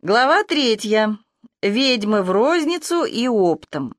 Глава 3. Ведьмы в розницу и оптом.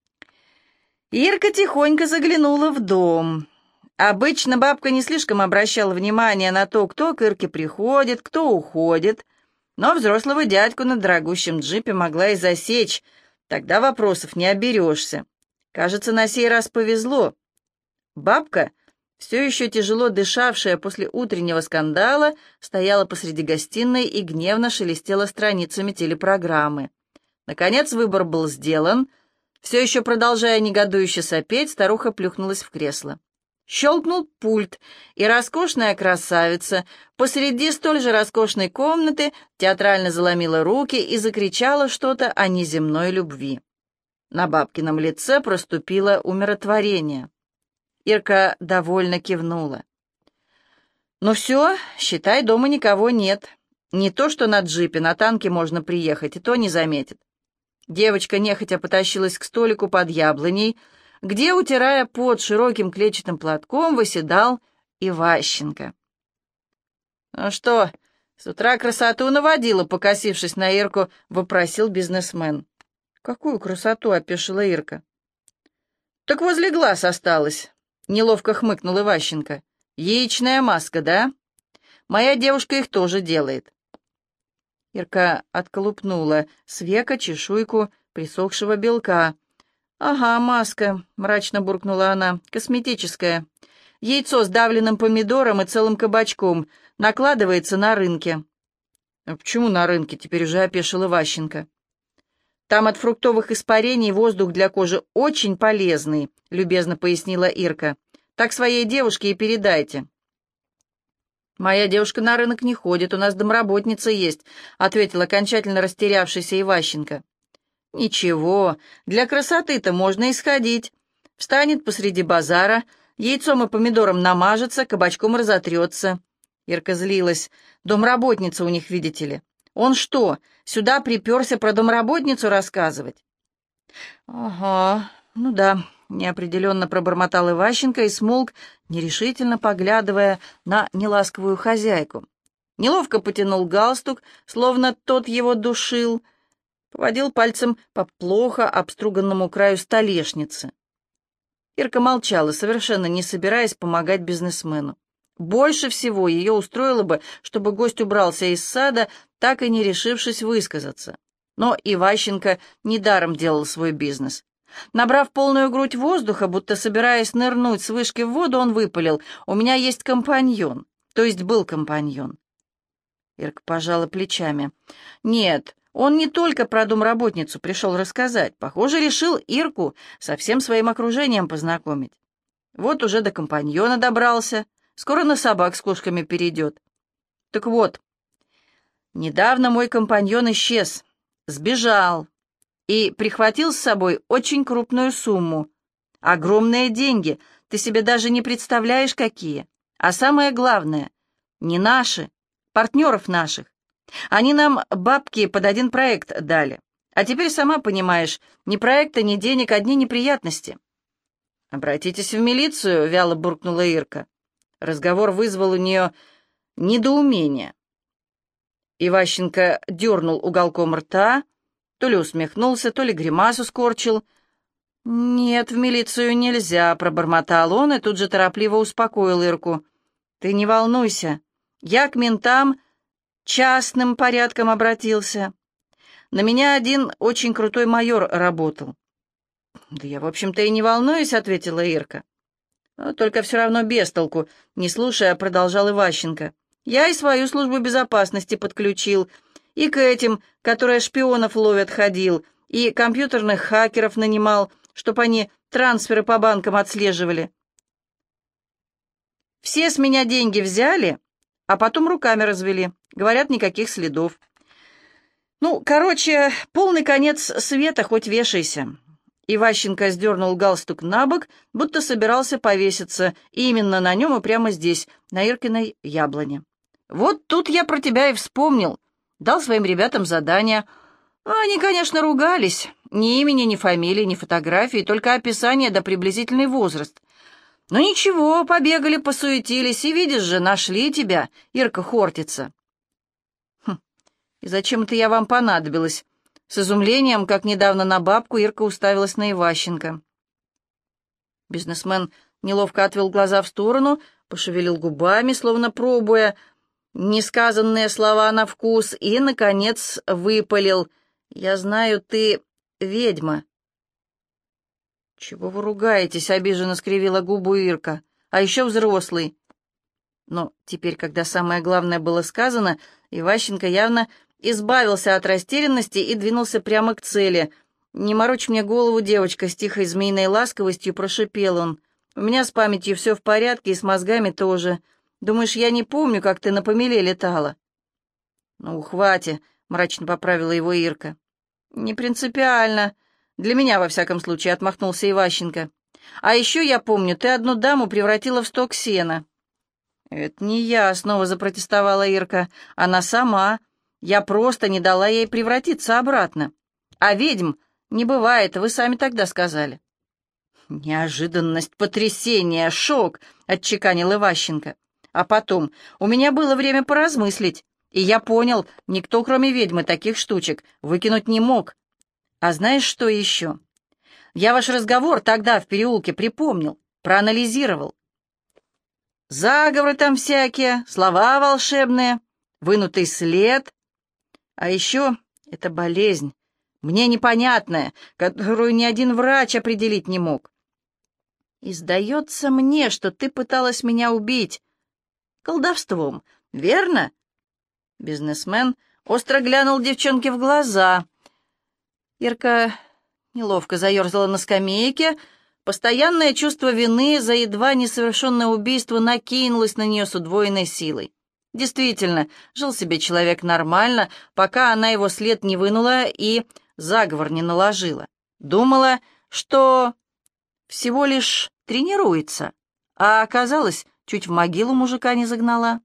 Ирка тихонько заглянула в дом. Обычно бабка не слишком обращала внимание на то, кто к Ирке приходит, кто уходит, но взрослого дядьку на дорогущем джипе могла и засечь, тогда вопросов не оберешься. Кажется, на сей раз повезло. Бабка, все еще тяжело дышавшая после утреннего скандала, стояла посреди гостиной и гневно шелестела страницами телепрограммы. Наконец выбор был сделан. Все еще продолжая негодующе сопеть, старуха плюхнулась в кресло. Щелкнул пульт, и роскошная красавица посреди столь же роскошной комнаты театрально заломила руки и закричала что-то о неземной любви. На бабкином лице проступило умиротворение. Ирка довольно кивнула. «Ну все, считай, дома никого нет. Не то что на джипе, на танке можно приехать, и то не заметит». Девочка нехотя потащилась к столику под яблоней, где, утирая пот широким клетчатым платком, восседал Иващенко. «Ну что, с утра красоту наводила?» — покосившись на Ирку, вопросил бизнесмен. «Какую красоту?» — опешила Ирка. «Так возле глаз осталось». Неловко хмыкнул Иващенко. «Яичная маска, да? Моя девушка их тоже делает». Ирка отколупнула с века чешуйку присохшего белка. «Ага, маска», — мрачно буркнула она, — «косметическая. Яйцо с давленным помидором и целым кабачком накладывается на рынке». «А почему на рынке?» — теперь уже опешил Иващенко. «Там от фруктовых испарений воздух для кожи очень полезный», — любезно пояснила Ирка. «Так своей девушке и передайте». «Моя девушка на рынок не ходит, у нас домработница есть», — ответил окончательно растерявшийся Иващенко. «Ничего, для красоты-то можно исходить. Встанет посреди базара, яйцом и помидором намажется, кабачком разотрется». Ирка злилась. «Домработница у них, видите ли. Он что, сюда приперся про домработницу рассказывать?» «Ага, ну да», — неопределенно пробормотал Иващенко и смолк, нерешительно поглядывая на неласковую хозяйку. Неловко потянул галстук, словно тот его душил, поводил пальцем по плохо обструганному краю столешницы. Ирка молчала, совершенно не собираясь помогать бизнесмену. Больше всего ее устроило бы, чтобы гость убрался из сада, так и не решившись высказаться. Но Иващенко недаром делал свой бизнес. Набрав полную грудь воздуха, будто собираясь нырнуть с вышки в воду, он выпалил: «У меня есть компаньон, то есть был компаньон». Ирка пожала плечами. «Нет, он не только про домработницу пришел рассказать. Похоже, решил Ирку со всем своим окружением познакомить. Вот уже до компаньона добрался. Скоро на собак с кошками перейдет. Так вот, недавно мой компаньон исчез, сбежал и прихватил с собой очень крупную сумму. Огромные деньги, ты себе даже не представляешь, какие. А самое главное, не наши, партнеров наших. Они нам бабки под один проект дали. А теперь, сама понимаешь, ни проекта, ни денег, одни неприятности». «Обратитесь в милицию», — вяло буркнула Ирка. Разговор вызвал у нее недоумение. Иващенко дернул уголком рта, то ли усмехнулся, то ли гримасу скорчил. «Нет, в милицию нельзя», — пробормотал он и тут же торопливо успокоил Ирку. «Ты не волнуйся, я к ментам частным порядком обратился. На меня один очень крутой майор работал». «Да я, в общем-то, и не волнуюсь», — ответила Ирка. «Но только все равно без толку», — не слушая, продолжал Иващенко. «Я и свою службу безопасности подключил, и к этим, которые шпионов ловят, ходил, и компьютерных хакеров нанимал, чтобы они трансферы по банкам отслеживали. Все с меня деньги взяли, а потом руками развели. Говорят, никаких следов. Ну, короче, полный конец света, хоть вешайся». Иващенко сдернул галстук на бок, будто собирался повеситься, и именно на нем и прямо здесь, на Иркиной яблоне. «Вот тут я про тебя и вспомнил. Дал своим ребятам задание. Они, конечно, ругались. Ни имени, ни фамилии, ни фотографии, только описание да приблизительный возраст. Но ничего, побегали, посуетились, и, видишь же, нашли тебя, Ирка Хортица». И зачем это я вам понадобилась?» С изумлением, как недавно на бабку, Ирка уставилась на Иващенко. Бизнесмен неловко отвел глаза в сторону, пошевелил губами, словно пробуя несказанные слова на вкус, и, наконец, выпалил: «Я знаю, ты ведьма». «Чего вы ругаетесь?» — обиженно скривила губу Ирка. «А еще взрослый». Но теперь, когда самое главное было сказано, Иващенко явно избавился от растерянности и двинулся прямо к цели. «Не морочь мне голову, девочка», — с тихой змеиной ласковостью прошипел он. «У меня с памятью все в порядке и с мозгами тоже. Думаешь, я не помню, как ты на помеле летала?» «Ну, хватит», — мрачно поправила его Ирка. «Не принципиально. Для меня, во всяком случае», — отмахнулся Иващенко. «А еще я помню, ты одну даму превратила в сток сена». «Это не я», — снова запротестовала Ирка. «Она сама. Я просто не дала ей превратиться обратно. А ведьм не бывает, вы сами тогда сказали». «Неожиданность, потрясение, шок», — отчеканил Иващенко. «А потом, у меня было время поразмыслить, и я понял, никто, кроме ведьмы, таких штучек выкинуть не мог. А знаешь, что еще? Я ваш разговор тогда в переулке припомнил, проанализировал. Заговоры там всякие, слова волшебные, вынутый след. А еще это болезнь, мне непонятная, которую ни один врач определить не мог. И сдается мне, что ты пыталась меня убить колдовством, верно?» Бизнесмен остро глянул девчонке в глаза. Ирка неловко заерзала на скамейке. Постоянное чувство вины за едва несовершенное убийство накинулось на нее с удвоенной силой. Действительно, жил себе человек нормально, пока она его след не вынула и заговор не наложила. Думала, что всего лишь тренируется, а оказалось, чуть в могилу мужика не загнала.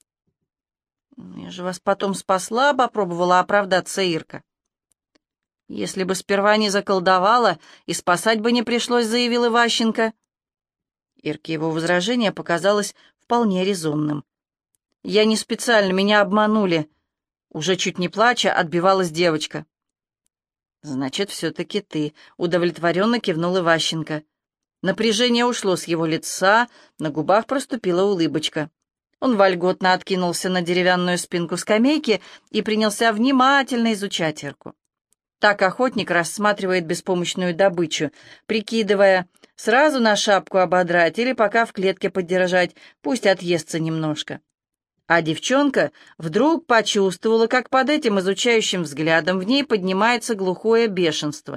«Я же вас потом спасла», — попробовала оправдаться Ирка. «Если бы сперва не заколдовала, и спасать бы не пришлось», — заявил Иващенко. Ирке его возражение показалось вполне резонным. «Я не специально, меня обманули», — уже чуть не плача отбивалась девочка. «Значит, все-таки ты», — удовлетворенно кивнул Иващенко. Напряжение ушло с его лица, на губах проступила улыбочка. Он вольготно откинулся на деревянную спинку скамейки и принялся внимательно изучать Ирку. Так охотник рассматривает беспомощную добычу, прикидывая, сразу на шапку ободрать или пока в клетке поддержать, пусть отъестся немножко. А девчонка вдруг почувствовала, как под этим изучающим взглядом в ней поднимается глухое бешенство.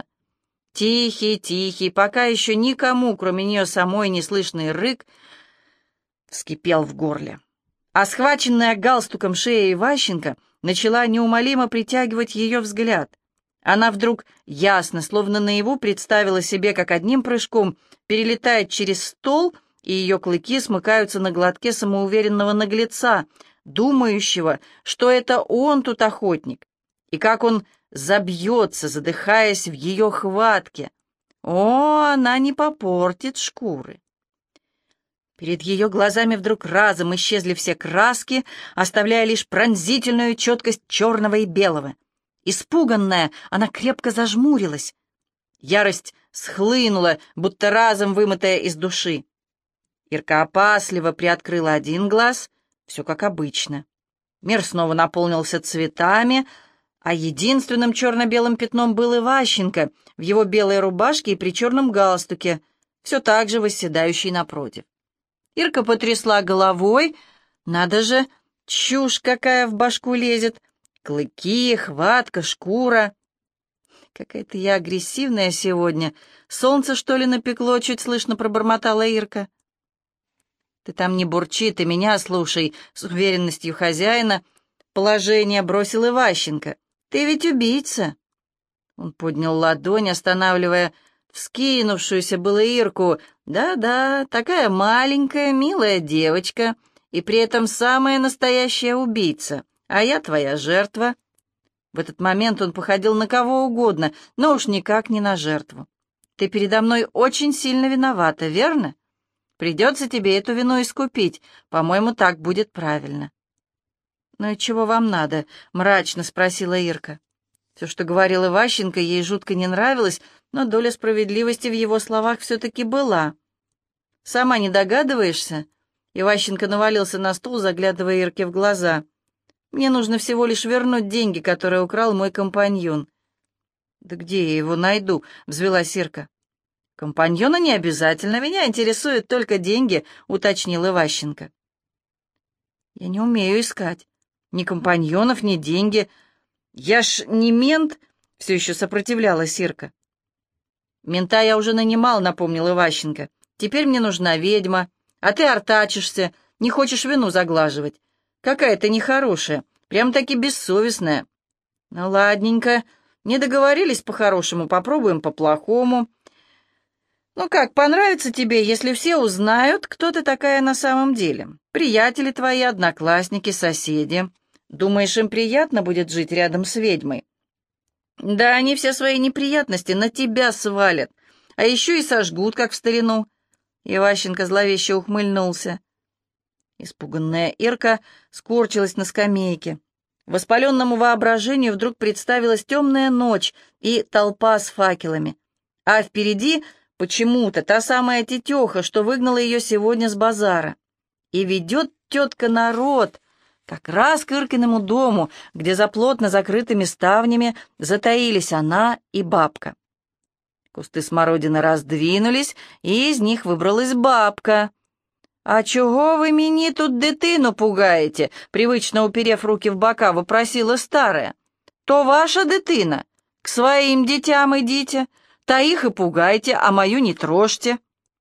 Тихий, пока еще никому, кроме нее самой, не слышный рык вскипел в горле. А схваченная галстуком шея Иващенко начала неумолимо притягивать ее взгляд. Она вдруг ясно, словно наяву, представила себе, как одним прыжком перелетает через стол, и ее клыки смыкаются на глотке самоуверенного наглеца, думающего, что это он тут охотник, и как он забьется, задыхаясь в ее хватке. О, она не попортит шкуры. Перед ее глазами вдруг разом исчезли все краски, оставляя лишь пронзительную четкость черного и белого. Испуганная, она крепко зажмурилась. Ярость схлынула, будто разом вымытая из души. Ирка опасливо приоткрыла один глаз, все как обычно. Мир снова наполнился цветами, а единственным черно-белым пятном был Иващенко в его белой рубашке и при черном галстуке, все так же восседающий напротив. Ирка потрясла головой. Надо же, чушь какая в башку лезет. Клыки, хватка, шкура. Какая-то я агрессивная сегодня. Солнце, что ли, напекло, чуть слышно пробормотала Ирка. Ты там не бурчи, ты меня слушай, с уверенностью хозяина. Положение бросил Иващенко. Ты ведь убийца. Он поднял ладонь, останавливая вскинувшуюся было Ирку. Да-да, такая маленькая, милая девочка, и при этом самая настоящая убийца, а я твоя жертва. В этот момент он походил на кого угодно, но уж никак не на жертву. Ты передо мной очень сильно виновата, верно? Придется тебе эту вину искупить, по-моему, так будет правильно. «Ну и чего вам надо?» — мрачно спросила Ирка. Все, что говорил Иващенко, ей жутко не нравилось, но доля справедливости в его словах все-таки была. «Сама не догадываешься?» Иващенко навалился на стул, заглядывая Ирке в глаза. «Мне нужно всего лишь вернуть деньги, которые украл мой компаньон». «Да где я его найду?» — взвелась Ирка. «Компаньона не обязательно, меня интересуют только деньги», — уточнил Иващенко. «Я не умею искать. Ни компаньонов, ни деньги. Я ж не мент», — все еще сопротивлялась Ирка. «Мента я уже нанимал», — напомнил Иващенко. «Теперь мне нужна ведьма, а ты артачишься, не хочешь вину заглаживать. Какая ты нехорошая, прям-таки бессовестная». «Ну, ладненько, не договорились по-хорошему, попробуем по-плохому. Ну как, понравится тебе, если все узнают, кто ты такая на самом деле? Приятели твои, одноклассники, соседи. Думаешь, им приятно будет жить рядом с ведьмой? Да они все свои неприятности на тебя свалят, а еще и сожгут, как в старину». Иващенко зловеще ухмыльнулся. Испуганная Ирка скорчилась на скамейке. Воспаленному воображению вдруг представилась темная ночь и толпа с факелами. А впереди почему-то та самая тетеха, что выгнала ее сегодня с базара. И ведет тетка народ как раз к Иркиному дому, где за плотно закрытыми ставнями затаились она и бабка. Кусты смородины раздвинулись, и из них выбралась бабка. «А чого вы мені тут дитину пугаете?» Привычно уперев руки в бока, вопросила старая. «То ваша дитина. К своим детям идите, та их и пугайте, а мою не трожьте».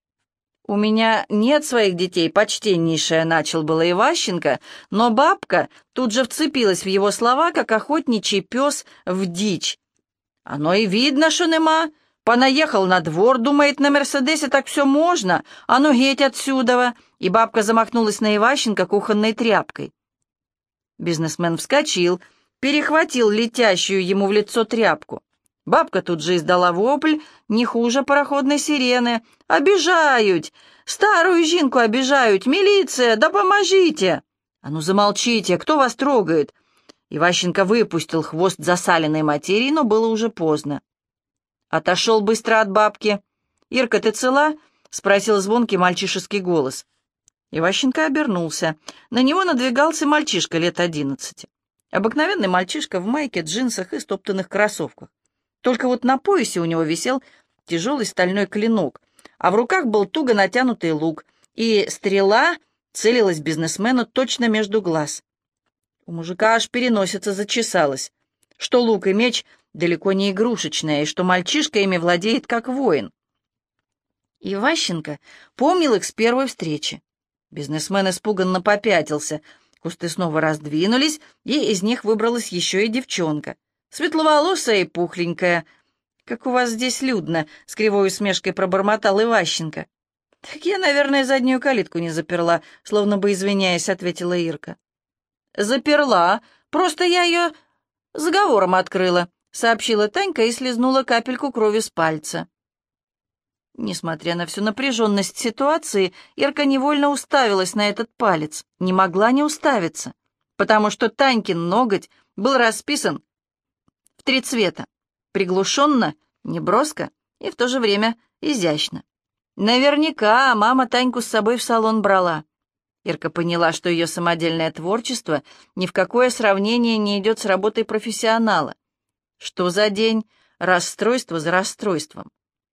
«У меня нет своих детей, почтеннейшая», — начал было Иващенко, но бабка тут же вцепилась в его слова, как охотничий пес в дичь. «Оно и видно, что нема. Понаехал на двор, думает, на Мерседесе так все можно, а ну геть отсюда!» И бабка замахнулась на Иващенко кухонной тряпкой. Бизнесмен вскочил, перехватил летящую ему в лицо тряпку. Бабка тут же издала вопль, не хуже пароходной сирены. «Обижают! Старую жинку обижают! Милиция, да поможите!» «А ну замолчите! Кто вас трогает?» Иващенко выпустил хвост засаленной материи, но было уже поздно. Отошел быстро от бабки. «Ирка, ты цела?» — спросил звонкий мальчишеский голос. Иващенко обернулся. На него надвигался мальчишка лет 11. Обыкновенный мальчишка в майке, джинсах и стоптанных кроссовках. Только вот на поясе у него висел тяжелый стальной клинок, а в руках был туго натянутый лук, и стрела целилась бизнесмену точно между глаз. У мужика аж переносица зачесалась, что лук и меч далеко не игрушечные, и что мальчишка ими владеет как воин. Иващенко помнил их с первой встречи. Бизнесмен испуганно попятился. Кусты снова раздвинулись, и из них выбралась еще и девчонка. Светловолосая и пухленькая. «Как у вас здесь людно!» — с кривой усмешкой пробормотал Иващенко. «Так я, наверное, заднюю калитку не заперла», — словно бы извиняясь, ответила Ирка. «Заперла. Просто я ее заговором открыла», — сообщила Танька и слезнула капельку крови с пальца. Несмотря на всю напряженность ситуации, Ирка невольно уставилась на этот палец, не могла не уставиться, потому что Танькин ноготь был расписан в 3 цвета, приглушенно, неброско и в то же время изящно. Наверняка мама Таньку с собой в салон брала. Ирка поняла, что ее самодельное творчество ни в какое сравнение не идет с работой профессионала. Что за день? Расстройство за расстройством.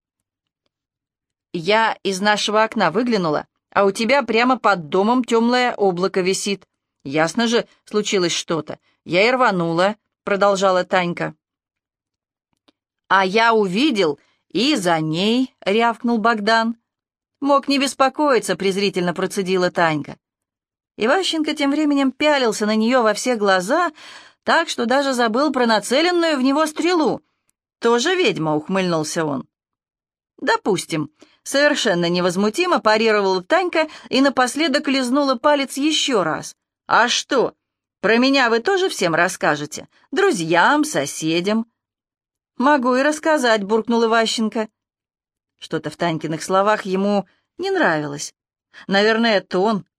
«Я из нашего окна выглянула, а у тебя прямо под домом темное облако висит. Ясно же, случилось что-то. Я и рванула», — продолжала Танька. «А я увидел, и за ней», — рявкнул Богдан. «Мог не беспокоиться», — презрительно процедила Танька. Иващенко тем временем пялился на нее во все глаза, так что даже забыл про нацеленную в него стрелу. «Тоже ведьма», — ухмыльнулся он. «Допустим», — совершенно невозмутимо парировала Танька и напоследок лизнула палец еще раз. «А что, про меня вы тоже всем расскажете? Друзьям, соседям?» «Могу и рассказать», — буркнул Иващенко. Что-то в Танькиных словах ему не нравилось. Наверное, тон.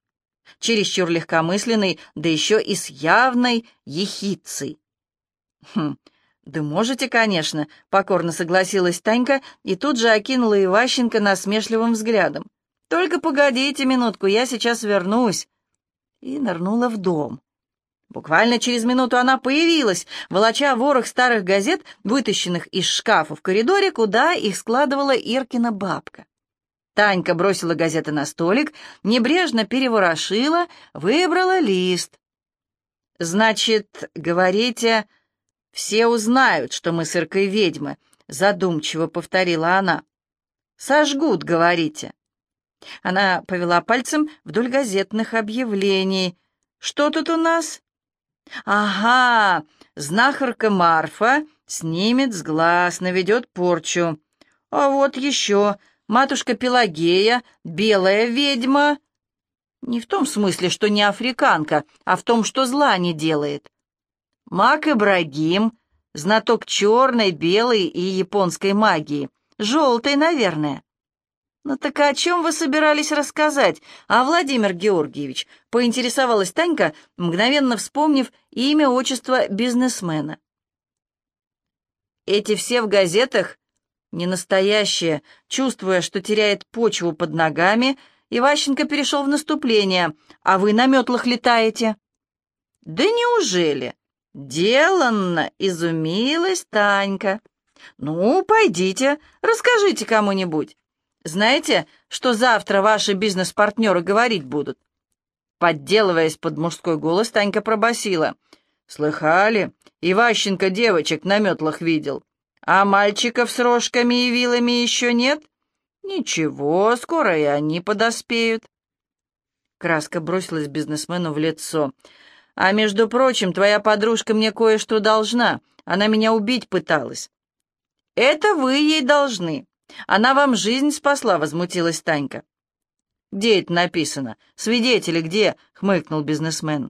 чересчур легкомысленный, да еще и с явной ехидцей. «Хм, да можете, конечно», — покорно согласилась Танька и тут же окинула Иващенко насмешливым взглядом. «Только погодите минутку, я сейчас вернусь». И нырнула в дом. Буквально через минуту она появилась, волоча ворох старых газет, вытащенных из шкафа в коридоре, куда их складывала Иркина бабка. Танька бросила газеты на столик, небрежно переворошила, выбрала лист. «Значит, говорите, все узнают, что мы с Иркой ведьмы», — задумчиво повторила она. «Сожгут, говорите». Она повела пальцем вдоль газетных объявлений. «Что тут у нас?» «Ага, знахарка Марфа снимет с глаз, наведет порчу. А вот еще матушка Пелагея, белая ведьма». Не в том смысле, что не африканка, а в том, что зла не делает. Маг Ибрагим, знаток черной, белой и японской магии. Желтой, наверное. «Ну так о чем вы собирались рассказать, Владимир Георгиевич?» — поинтересовалась Танька, мгновенно вспомнив имя, отчество бизнесмена. «Эти все в газетах не настоящие». Чувствуя, что теряет почву под ногами, Иващенко перешел в наступление. «А вы на метлах летаете?» «Да неужели?» — деланно изумилась Танька. «Ну, пойдите, расскажите кому-нибудь. Знаете, что завтра ваши бизнес-партнеры говорить будут?» Подделываясь под мужской голос, Танька пробасила: «Слыхали? Иващенко девочек на метлах видел. А мальчиков с рожками и вилами еще нет? Ничего, скоро и они подоспеют». Краска бросилась бизнесмену в лицо. «А между прочим, твоя подружка мне кое-что должна. Она меня убить пыталась». «Это вы ей должны. Она вам жизнь спасла», — возмутилась Танька. «Где это написано? Свидетели где?» — хмыкнул бизнесмен.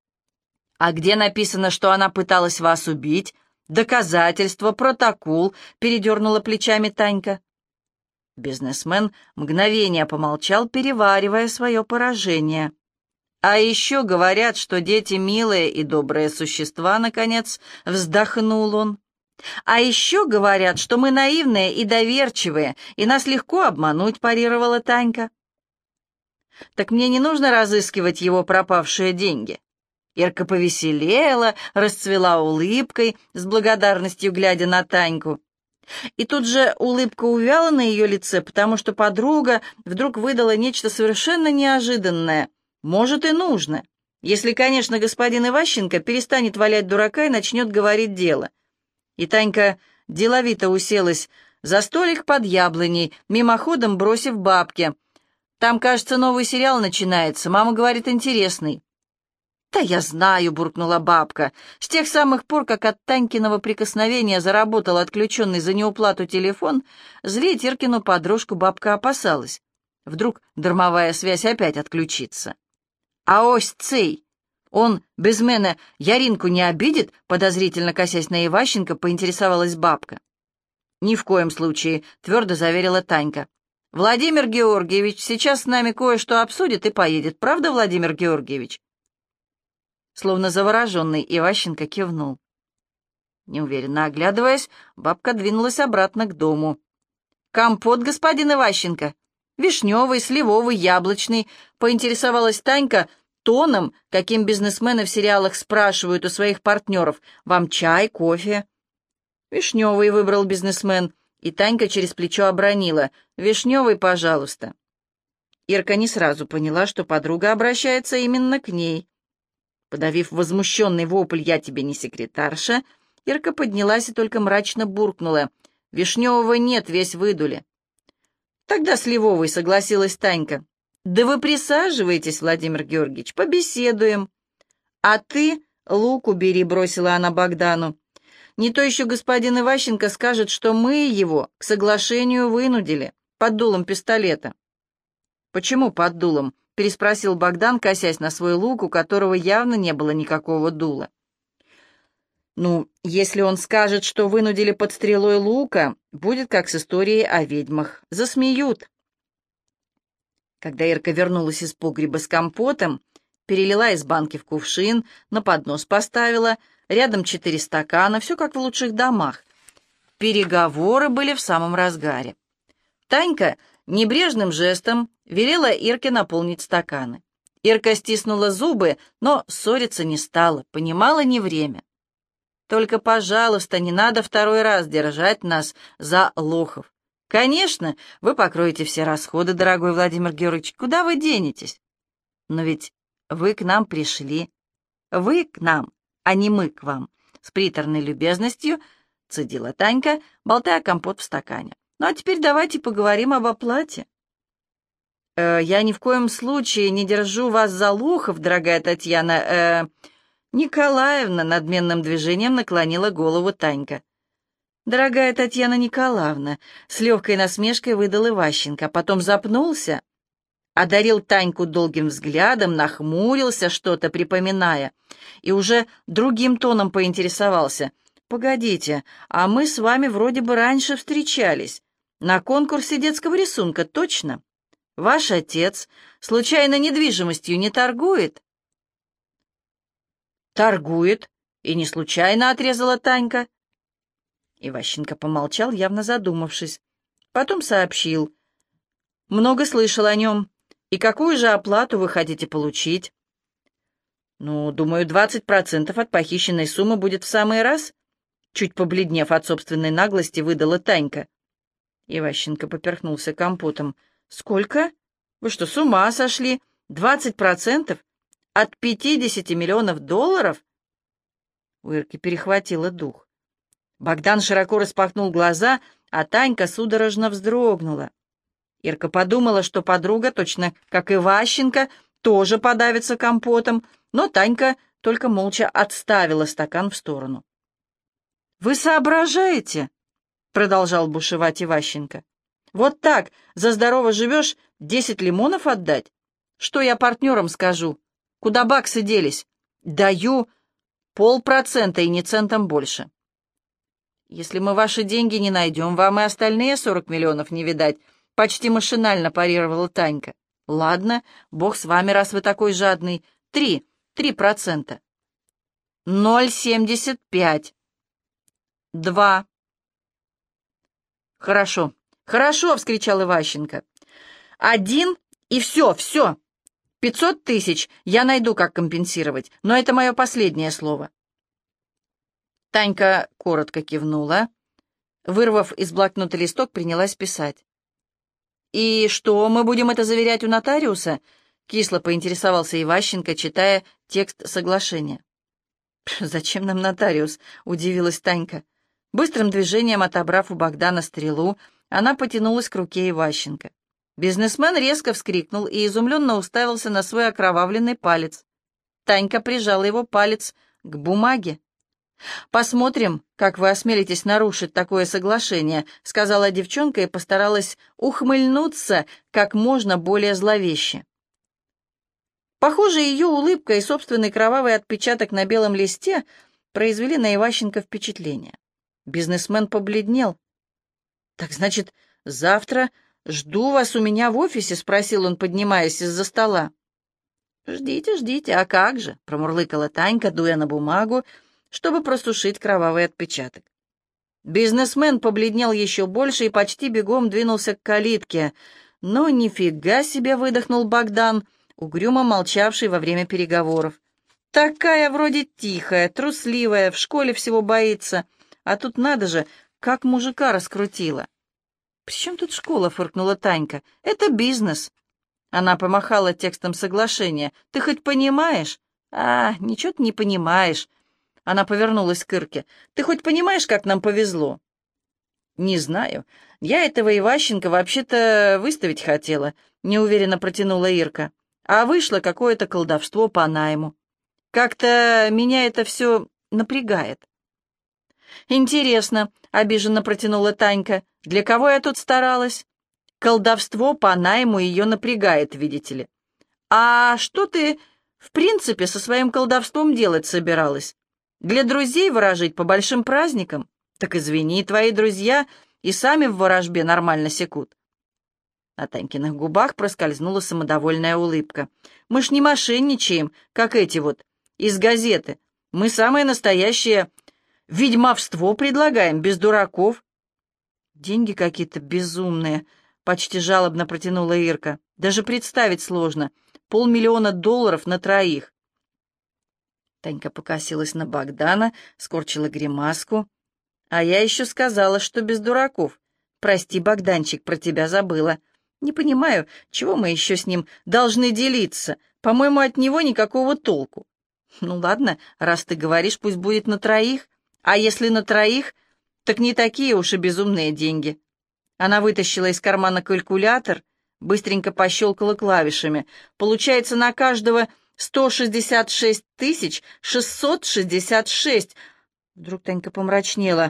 «А где написано, что она пыталась вас убить? Доказательства, протокол?» — передернула плечами Танька. Бизнесмен мгновение помолчал, переваривая свое поражение. «А еще говорят, что дети милые и добрые существа», — наконец вздохнул он. «А еще говорят, что мы наивные и доверчивые, и нас легко обмануть», — парировала Танька. «Так мне не нужно разыскивать его пропавшие деньги». Ирка повеселела, расцвела улыбкой, с благодарностью глядя на Таньку. И тут же улыбка увяла на ее лице, потому что подруга вдруг выдала нечто совершенно неожиданное. «Может, и нужно, если, конечно, господин Иващенко перестанет валять дурака и начнет говорить дело». И Танька деловито уселась за столик под яблоней, мимоходом бросив бабке: «Там, кажется, новый сериал начинается. Мама говорит, интересный». «Да я знаю», — буркнула бабка. С тех самых пор, как от Танькиного прикосновения заработал отключенный за неуплату телефон, злить Иркину подружку бабка опасалась. Вдруг дармовая связь опять отключится. «А ось цей, он без мене Яринку не обидит?» — подозрительно косясь на Иващенко, поинтересовалась бабка. «Ни в коем случае», — твердо заверила Танька. «Владимир Георгиевич сейчас с нами кое-что обсудит и поедет. Правда, Владимир Георгиевич?» Словно завороженный, Иващенко кивнул. Неуверенно оглядываясь, бабка двинулась обратно к дому. «Компот, господин Иващенко? Вишневый, сливовый, яблочный?» — поинтересовалась Танька тоном, каким бизнесмены в сериалах спрашивают у своих партнеров: «Вам чай, кофе?» «Вишневый», — выбрал бизнесмен, и Танька через плечо обронила: «Вишневый, пожалуйста». Ирка не сразу поняла, что подруга обращается именно к ней. Подавив возмущенный вопль «Я тебе не секретарша», Ирка поднялась и только мрачно буркнула: «Вишневого нет, весь выдули». «Тогда сливовый», — согласилась Танька. «Да вы присаживайтесь, Владимир Георгиевич, побеседуем». «А ты лук убери», — бросила она Богдану. «Не то еще господин Иващенко скажет, что мы его к соглашению вынудили под дулом пистолета». «Почему под дулом?» — переспросил Богдан, косясь на свой лук, у которого явно не было никакого дула. «Ну, если он скажет, что вынудили под стрелой лука, будет как с историей о ведьмах. Засмеют». Когда Ирка вернулась из погреба с компотом, перелила из банки в кувшин, на поднос поставила, рядом 4 стакана, все как в лучших домах. Переговоры были в самом разгаре. Танька небрежным жестом велела Ирке наполнить стаканы. Ирка стиснула зубы, но ссориться не стала, понимала не время. «Только, пожалуйста, не надо второй раз держать нас за лохов. Конечно, вы покроете все расходы, дорогой Владимир Георгиевич, куда вы денетесь? Но ведь вы к нам пришли. Вы к нам, а не мы к вам», — с приторной любезностью цедила Танька, болтая компот в стакане. «Ну а теперь давайте поговорим об оплате». «Я ни в коем случае не держу вас за лохов, дорогая Татьяна Николаевна», — надменным движением наклонила голову Танька. «Дорогая Татьяна Николаевна», — с легкой насмешкой выдал Иващенко, потом запнулся, одарил Таньку долгим взглядом, нахмурился, что-то припоминая, и уже другим тоном поинтересовался. «Погодите, а мы с вами вроде бы раньше встречались. На конкурсе детского рисунка, точно? Ваш отец случайно недвижимостью не торгует?» «Торгует, и не случайно», — отрезала Танька. Иващенко помолчал, явно задумавшись. Потом сообщил. «Много слышал о нем. И какую же оплату вы хотите получить?» «Ну, думаю, 20% от похищенной суммы будет в самый раз», — чуть побледнев от собственной наглости, выдала Танька. Иващенко поперхнулся компотом. «Сколько? Вы что, с ума сошли? 20%? От 50 миллионов долларов?» У Ирки перехватило дух. Богдан широко распахнул глаза, а Танька судорожно вздрогнула. Ирка подумала, что подруга, точно как и Ващенко, тоже подавится компотом, но Танька только молча отставила стакан в сторону. «Вы соображаете?» — продолжал бушевать Иващенко. «Вот так, за здорово живешь, 10 лимонов отдать? Что я партнерам скажу? Куда баксы делись? Даю 0,5% и ни центом больше». «Если мы ваши деньги не найдем, вам и остальные 40 миллионов не видать», — почти машинально парировала Танька. «Ладно, бог с вами, раз вы такой жадный. 3%. 0,75. 2. «Хорошо, хорошо», — вскричал Иващенко. 1 и все. 500 тысяч я найду, как компенсировать, но это мое последнее слово». Танька коротко кивнула. Вырвав из блокнота листок, принялась писать. «И что, мы будем это заверять у нотариуса?» — кисло поинтересовался Иващенко, читая текст соглашения. «Зачем нам нотариус?» — удивилась Танька. Быстрым движением отобрав у Богдана стрелу, она потянулась к руке Иващенко. Бизнесмен резко вскрикнул и изумленно уставился на свой окровавленный палец. Танька прижала его палец к бумаге. «Посмотрим, как вы осмелитесь нарушить такое соглашение», — сказала девчонка и постаралась ухмыльнуться как можно более зловеще. Похоже, ее улыбка и собственный кровавый отпечаток на белом листе произвели на Иващенко впечатление. Бизнесмен побледнел. «Так значит, завтра жду вас у меня в офисе?» — спросил он, поднимаясь из-за стола. «Ждите, ждите, а как же?» — промурлыкала Танька, дуя на бумагу, чтобы просушить кровавый отпечаток. Бизнесмен побледнел еще больше и почти бегом двинулся к калитке. «Ну, нифига себе!» — выдохнул Богдан, угрюмо молчавший во время переговоров. «Такая вроде тихая, трусливая, в школе всего боится, а тут надо же, как мужика раскрутила». «При чем тут школа?» — фыркнула Танька. «Это бизнес». Она помахала текстом соглашения. «Ты хоть понимаешь?» Ничего ты не понимаешь». Она повернулась к Ирке. «Ты хоть понимаешь, как нам повезло?» «Не знаю. Я этого Иващенко вообще-то выставить хотела», — неуверенно протянула Ирка. «А вышло какое-то колдовство по найму. Как-то меня это все напрягает». «Интересно», — обиженно протянула Танька. «Для кого я тут старалась?» «Колдовство по найму ее напрягает, видите ли». «А что ты, в принципе, со своим колдовством делать собиралась? Для друзей ворожить по большим праздникам? Так извини, твои друзья и сами в ворожбе нормально секут». На Танькиных губах проскользнула самодовольная улыбка. «Мы ж не мошенничаем, как эти вот из газеты. Мы самое настоящее ведьмовство предлагаем, без дураков». «Деньги какие-то безумные», — почти жалобно протянула Ирка. «Даже представить сложно. $500 000 на троих». Танька покосилась на Богдана, скорчила гримаску. «А я еще сказала, что без дураков. Прости, Богданчик, про тебя забыла. Не понимаю, чего мы еще с ним должны делиться. По-моему, от него никакого толку». «Ну ладно, раз ты говоришь, пусть будет на троих. А если на троих, так не такие уж и безумные деньги». Она вытащила из кармана калькулятор, быстренько пощелкала клавишами. «Получается, на каждого 166 666. Вдруг Танька помрачнела.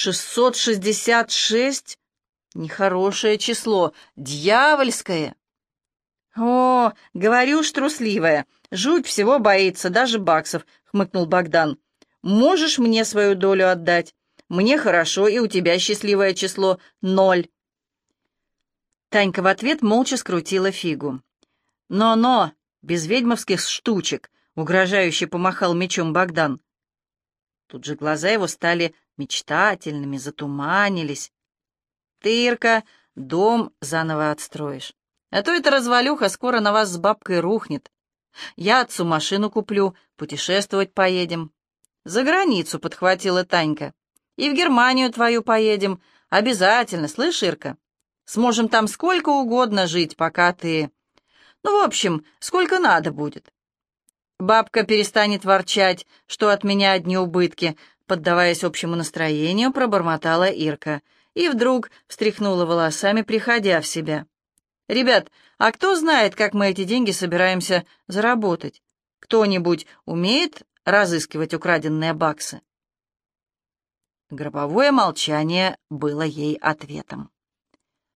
666? Нехорошее число, дьявольское. «О, говорю ж, трусливая, жуть всего боится, даже баксов», — хмыкнул Богдан. «Можешь мне свою долю отдать? Мне хорошо, и у тебя счастливое число — 0». Танька в ответ молча скрутила фигу. «Но-но, без ведьмовских штучек», — угрожающе помахал мечом Богдан. Тут же глаза его стали мечтательными, затуманились. «Ты, Ирка, дом заново отстроишь. А то эта развалюха скоро на вас с бабкой рухнет. Я отцу машину куплю, путешествовать поедем». «За границу», — подхватила Танька. «И в Германию твою поедем. Обязательно, слышь, Ирка? Сможем там сколько угодно жить, пока ты... Ну, в общем, сколько надо будет». Бабка перестанет ворчать, что от меня одни убытки, поддаваясь общему настроению, пробормотала Ирка. И вдруг встряхнула волосами, приходя в себя. «Ребят, а кто знает, как мы эти деньги собираемся заработать? Кто-нибудь умеет разыскивать украденные баксы?» Гробовое молчание было ей ответом.